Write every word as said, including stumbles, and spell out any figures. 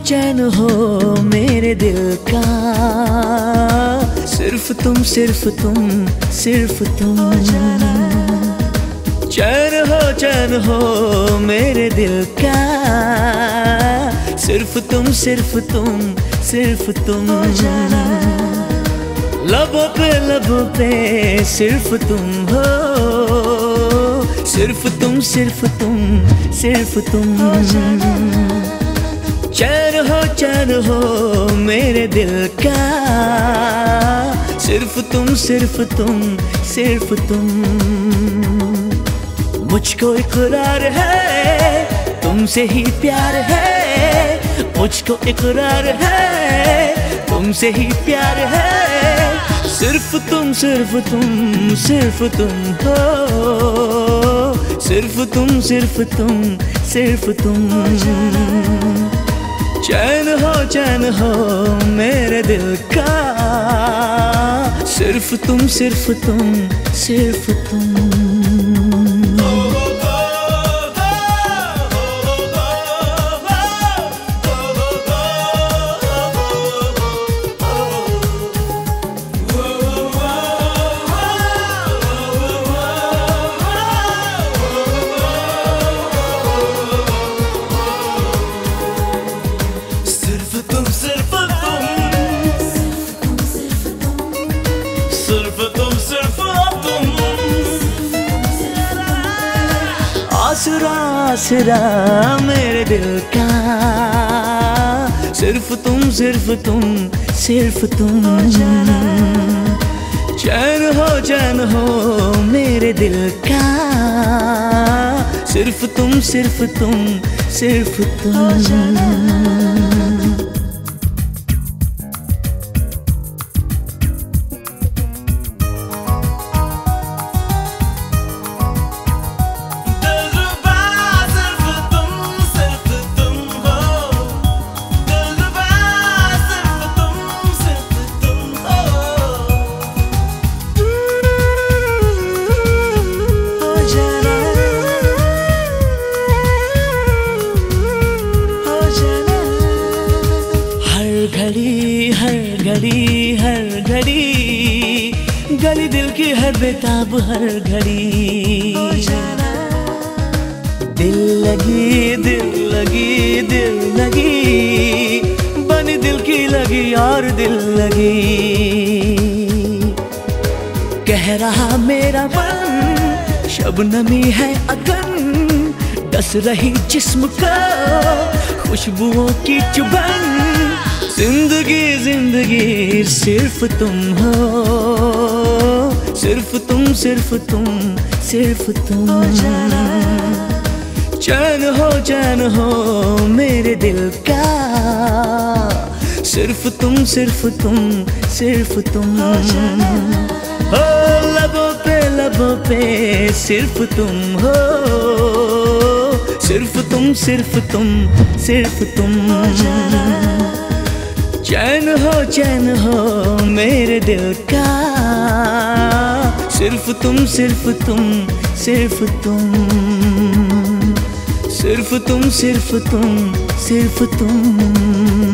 चैन हो मेरे दिल का, सिर्फ तुम सिर्फ तुम सिर्फ तुम। चैन हो चैन हो मेरे दिल का, सिर्फ तुम सिर्फ तुम सिर्फ तुम। लबों पे लबों पे सिर्फ तुम हो, सिर्फ तुम सिर्फ तुम सिर्फ तुम। चैन हो चैन हो मेरे दिल का, सिर्फ तुम सिर्फ तुम सिर्फ तुम। मुझको इकरार है तुमसे ही प्यार है, मुझको इकरार है तुमसे ही प्यार है। सिर्फ तुम सिर्फ तुम सिर्फ तुम हो, सिर्फ तुम सिर्फ तुम सिर्फ तुम। चैन हो चैन हो मेरे दिल का, सिर्फ तुम सिर्फ तुम सिर्फ तुम। आसरा आसरा मेरे दिल का, सिर्फ तुम सिर्फ तुम सिर्फ तुम। चैन हो चैन हो मेरे दिल का, सिर्फ तुम सिर्फ तुम सिर्फ तुम। घड़ी हर घड़ी हर घड़ी, गली दिल की हर बेताब हर घड़ी। दिल लगी दिल लगी दिल लगी, बनी दिल की लगी और दिल लगी। कह रहा मेरा मन शबनमी है अगन, डस रही जिस्म का खुशबुओं की चुभन। जिंदगी जिंदगी सिर्फ तुम हो, सिर्फ तुम सिर्फ तुम सिर्फ तुम। चैन हो चैन हो मेरे दिल का, सिर्फ तुम सिर्फ तुम सिर्फ तुम। हो लबों पे लबों पे सिर्फ तुम हो, सिर्फ तुम सिर्फ तुम सिर्फ तुम। चैन हो चैन हो मेरे दिल का, सिर्फ तुम सिर्फ तुम सिर्फ तुम। सिर्फ तुम सिर्फ तुम सिर्फ तुम।